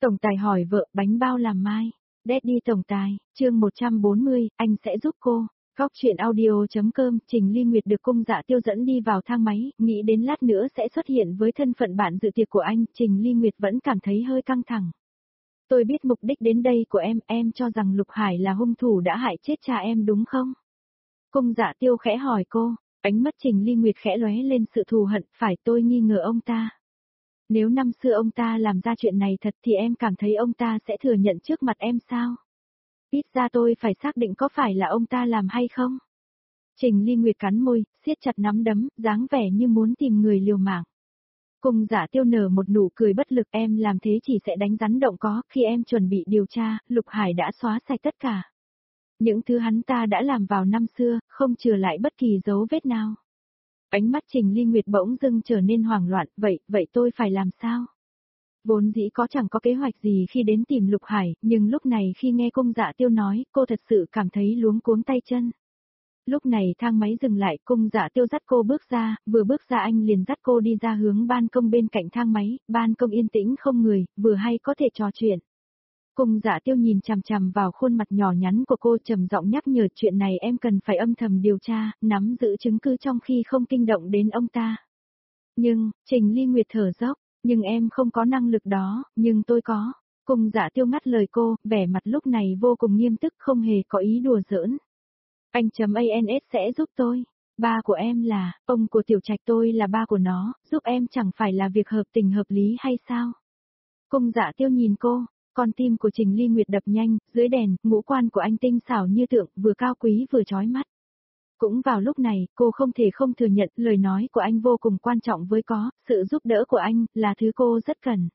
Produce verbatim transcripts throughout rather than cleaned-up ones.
Tổng tài hỏi vợ, bánh bao làm mai. Daddy tổng tài, chương một trăm bốn mươi, anh sẽ giúp cô. Góc truyện audio.com, Trình Ly Nguyệt được Cung Dạ Tiêu dẫn đi vào thang máy, nghĩ đến lát nữa sẽ xuất hiện với thân phận bạn dự tiệc của anh, Trình Ly Nguyệt vẫn cảm thấy hơi căng thẳng. Tôi biết mục đích đến đây của em, em cho rằng Lục Hải là hung thủ đã hại chết cha em đúng không? Cung Dạ Tiêu khẽ hỏi cô, ánh mắt Trình Ly Nguyệt khẽ lóe lên sự thù hận, phải tôi nghi ngờ ông ta. Nếu năm xưa ông ta làm ra chuyện này thật thì em cảm thấy ông ta sẽ thừa nhận trước mặt em sao? Ít ra tôi phải xác định có phải là ông ta làm hay không? Trình Ly Nguyệt cắn môi, siết chặt nắm đấm, dáng vẻ như muốn tìm người liều mạng. Cung Dạ Tiêu nở một nụ cười bất lực, em làm thế chỉ sẽ đánh rắn động có, khi em chuẩn bị điều tra, Lục Hải đã xóa sạch tất cả. Những thứ hắn ta đã làm vào năm xưa, không chừa lại bất kỳ dấu vết nào. Ánh mắt Trình Ly Nguyệt bỗng dưng trở nên hoảng loạn, vậy, vậy tôi phải làm sao? Vốn dĩ có chẳng có kế hoạch gì khi đến tìm Lục Hải, nhưng lúc này khi nghe Cung Dạ Tiêu nói, cô thật sự cảm thấy luống cuống tay chân. Lúc này thang máy dừng lại, Cung Dạ Tiêu dắt cô bước ra, vừa bước ra anh liền dắt cô đi ra hướng ban công bên cạnh thang máy, ban công yên tĩnh không người, vừa hay có thể trò chuyện. Cung Dạ Tiêu nhìn chằm chằm vào khuôn mặt nhỏ nhắn của cô, trầm giọng nhắc nhở, chuyện này em cần phải âm thầm điều tra, nắm giữ chứng cứ trong khi không kinh động đến ông ta. Nhưng, Trình Ly Nguyệt thở dốc, nhưng em không có năng lực đó, nhưng tôi có. Cung Dạ Tiêu ngắt lời cô, vẻ mặt lúc này vô cùng nghiêm túc, không hề có ý đùa giỡn. Anh chấm a en ét sẽ giúp tôi. Ba của em là, ông của Tiểu Trạch, tôi là ba của nó, giúp em chẳng phải là việc hợp tình hợp lý hay sao? Cung Dạ Tiêu nhìn cô, con tim của Trình Ly Nguyệt đập nhanh, dưới đèn, ngũ quan của anh tinh xảo như tượng, vừa cao quý vừa chói mắt. Cũng vào lúc này, cô không thể không thừa nhận lời nói của anh vô cùng quan trọng với có, sự giúp đỡ của anh là thứ cô rất cần.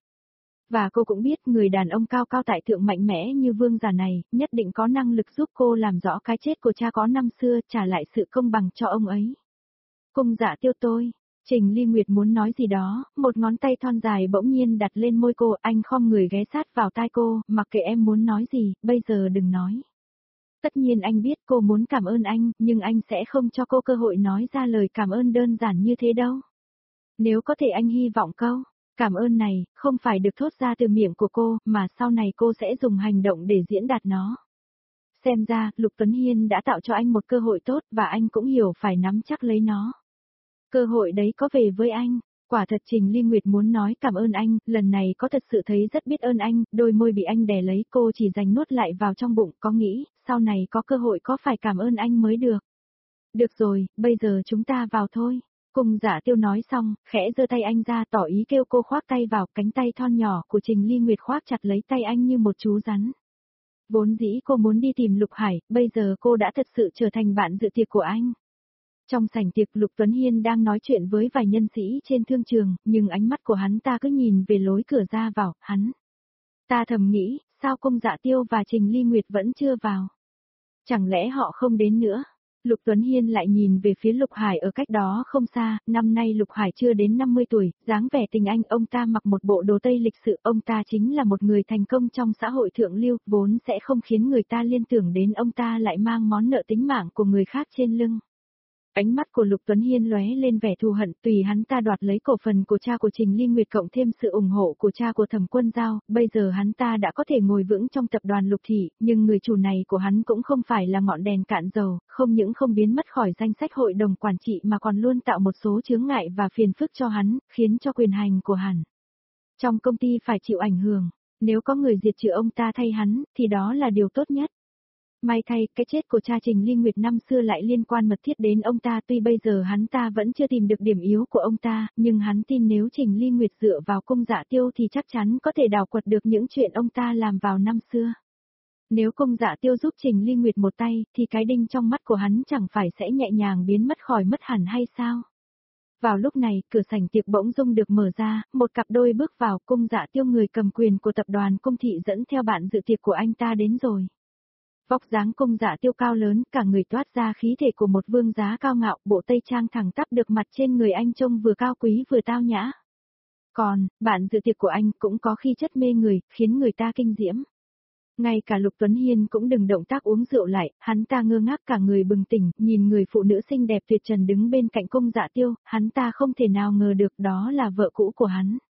Và cô cũng biết người đàn ông cao cao tại thượng mạnh mẽ như vương giả này, nhất định có năng lực giúp cô làm rõ cái chết của cha có năm xưa, trả lại sự công bằng cho ông ấy. Cung Dạ Tiêu tôi, Trình Ly Nguyệt muốn nói gì đó, một ngón tay thon dài bỗng nhiên đặt lên môi cô, anh khom người ghé sát vào tai cô, mặc kệ em muốn nói gì, bây giờ đừng nói. Tất nhiên anh biết cô muốn cảm ơn anh, nhưng anh sẽ không cho cô cơ hội nói ra lời cảm ơn đơn giản như thế đâu. Nếu có thể anh hy vọng câu cảm ơn này không phải được thốt ra từ miệng của cô, mà sau này cô sẽ dùng hành động để diễn đạt nó. Xem ra, Lục Tuấn Hiên đã tạo cho anh một cơ hội tốt và anh cũng hiểu phải nắm chắc lấy nó. Cơ hội đấy có về với anh. Quả thật Trình Ly Nguyệt muốn nói cảm ơn anh, lần này có thật sự thấy rất biết ơn anh, đôi môi bị anh đè lấy, cô chỉ dành nuốt lại vào trong bụng, có nghĩ, sau này có cơ hội có phải cảm ơn anh mới được. Được rồi, bây giờ chúng ta vào thôi. Cung Dạ Tiêu nói xong, khẽ giơ tay anh ra tỏ ý kêu cô khoác tay vào, cánh tay thon nhỏ của Trình Ly Nguyệt khoác chặt lấy tay anh như một chú rắn. Vốn dĩ cô muốn đi tìm Lục Hải, bây giờ cô đã thật sự trở thành bạn dự tiệc của anh. Trong sảnh tiệc, Lục Tuấn Hiên đang nói chuyện với vài nhân sĩ trên thương trường, nhưng ánh mắt của hắn ta cứ nhìn về lối cửa ra vào, hắn. Ta thầm nghĩ, sao Cung Dạ Tiêu và Trình Ly Nguyệt vẫn chưa vào? Chẳng lẽ họ không đến nữa? Lục Tuấn Hiên lại nhìn về phía Lục Hải ở cách đó không xa, năm nay Lục Hải chưa đến năm mươi tuổi, dáng vẻ tình anh, ông ta mặc một bộ đồ tây lịch sự, ông ta chính là một người thành công trong xã hội thượng lưu, vốn sẽ không khiến người ta liên tưởng đến ông ta lại mang món nợ tính mạng của người khác trên lưng. Ánh mắt của Lục Tuấn Hiên lóe lên vẻ thù hận, tùy hắn ta đoạt lấy cổ phần của cha của Trình Ly Nguyệt cộng thêm sự ủng hộ của cha của Thẩm Quân Giao, bây giờ hắn ta đã có thể ngồi vững trong tập đoàn Lục Thị, nhưng người chủ này của hắn cũng không phải là ngọn đèn cạn dầu, không những không biến mất khỏi danh sách hội đồng quản trị mà còn luôn tạo một số chướng ngại và phiền phức cho hắn, khiến cho quyền hành của hắn trong công ty phải chịu ảnh hưởng. Nếu có người diệt trừ ông ta thay hắn, thì đó là điều tốt nhất. May thay, cái chết của cha Trình Ly Nguyệt năm xưa lại liên quan mật thiết đến ông ta, tuy bây giờ hắn ta vẫn chưa tìm được điểm yếu của ông ta, nhưng hắn tin nếu Trình Ly Nguyệt dựa vào Cung Dạ Tiêu thì chắc chắn có thể đào quật được những chuyện ông ta làm vào năm xưa. Nếu Cung Dạ Tiêu giúp Trình Ly Nguyệt một tay, thì cái đinh trong mắt của hắn chẳng phải sẽ nhẹ nhàng biến mất khỏi mất hẳn hay sao? Vào lúc này, cửa sảnh tiệc bỗng dưng được mở ra, một cặp đôi bước vào, Cung Dạ Tiêu người cầm quyền của tập đoàn Cung Thị dẫn theo bạn dự tiệc của anh ta đến rồi. Vóc dáng Cung Dạ Tiêu cao lớn, cả người toát ra khí thể của một vương giá cao ngạo, bộ tây trang thẳng tắp được mặt trên người anh trông vừa cao quý vừa tao nhã. Còn, bạn dự tiệc của anh cũng có khí chất mê người, khiến người ta kinh diễm. Ngay cả Lục Tuấn Hiên cũng đừng động tác uống rượu lại, hắn ta ngơ ngác cả người bừng tỉnh, nhìn người phụ nữ xinh đẹp tuyệt trần đứng bên cạnh Cung Dạ Tiêu, hắn ta không thể nào ngờ được đó là vợ cũ của hắn.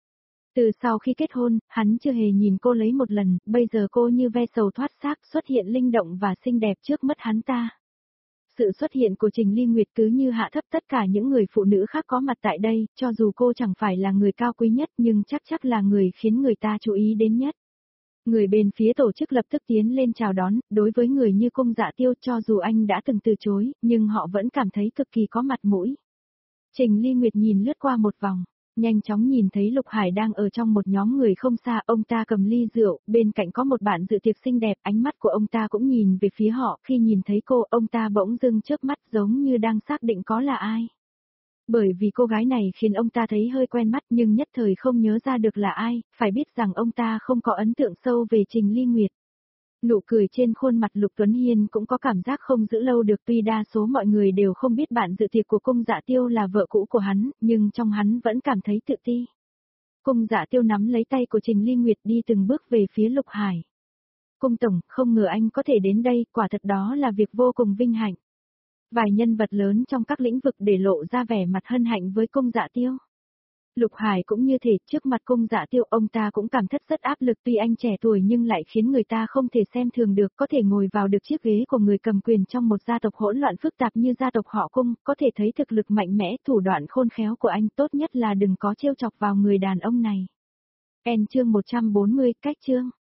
Từ sau khi kết hôn, hắn chưa hề nhìn cô lấy một lần, bây giờ cô như ve sầu thoát xác xuất hiện linh động và xinh đẹp trước mắt hắn ta. Sự xuất hiện của Trình Ly Nguyệt cứ như hạ thấp tất cả những người phụ nữ khác có mặt tại đây, cho dù cô chẳng phải là người cao quý nhất nhưng chắc chắc là người khiến người ta chú ý đến nhất. Người bên phía tổ chức lập tức tiến lên chào đón, đối với người như Cung Dạ Tiêu cho dù anh đã từng từ chối, nhưng họ vẫn cảm thấy cực kỳ có mặt mũi. Trình Ly Nguyệt nhìn lướt qua một vòng, nhanh chóng nhìn thấy Lục Hải đang ở trong một nhóm người không xa, ông ta cầm ly rượu, bên cạnh có một bạn dự tiệc xinh đẹp, ánh mắt của ông ta cũng nhìn về phía họ, khi nhìn thấy cô, ông ta bỗng dưng chớp mắt giống như đang xác định có là ai. Bởi vì cô gái này khiến ông ta thấy hơi quen mắt nhưng nhất thời không nhớ ra được là ai, phải biết rằng ông ta không có ấn tượng sâu về Trình Ly Nguyệt. Nụ cười trên khuôn mặt Lục Tuấn Hiên cũng có cảm giác không giữ lâu được, tuy đa số mọi người đều không biết bạn dự tiệc của Cung Dạ Tiêu là vợ cũ của hắn, nhưng trong hắn vẫn cảm thấy tự ti. Cung Dạ Tiêu nắm lấy tay của Trình Ly Nguyệt đi từng bước về phía Lục Hải. Cung tổng, không ngờ anh có thể đến đây, quả thật đó là việc vô cùng vinh hạnh. Vài nhân vật lớn trong các lĩnh vực để lộ ra vẻ mặt hân hạnh với Cung Dạ Tiêu. Lục Hải cũng như thể, trước mặt Cung Dạ Tiêu ông ta cũng cảm thấy rất áp lực, tuy anh trẻ tuổi nhưng lại khiến người ta không thể xem thường được, có thể ngồi vào được chiếc ghế của người cầm quyền trong một gia tộc hỗn loạn phức tạp như gia tộc họ Cung, có thể thấy thực lực mạnh mẽ, thủ đoạn khôn khéo của anh, tốt nhất là đừng có trêu chọc vào người đàn ông này. En chương một trăm bốn mươi, cách chương.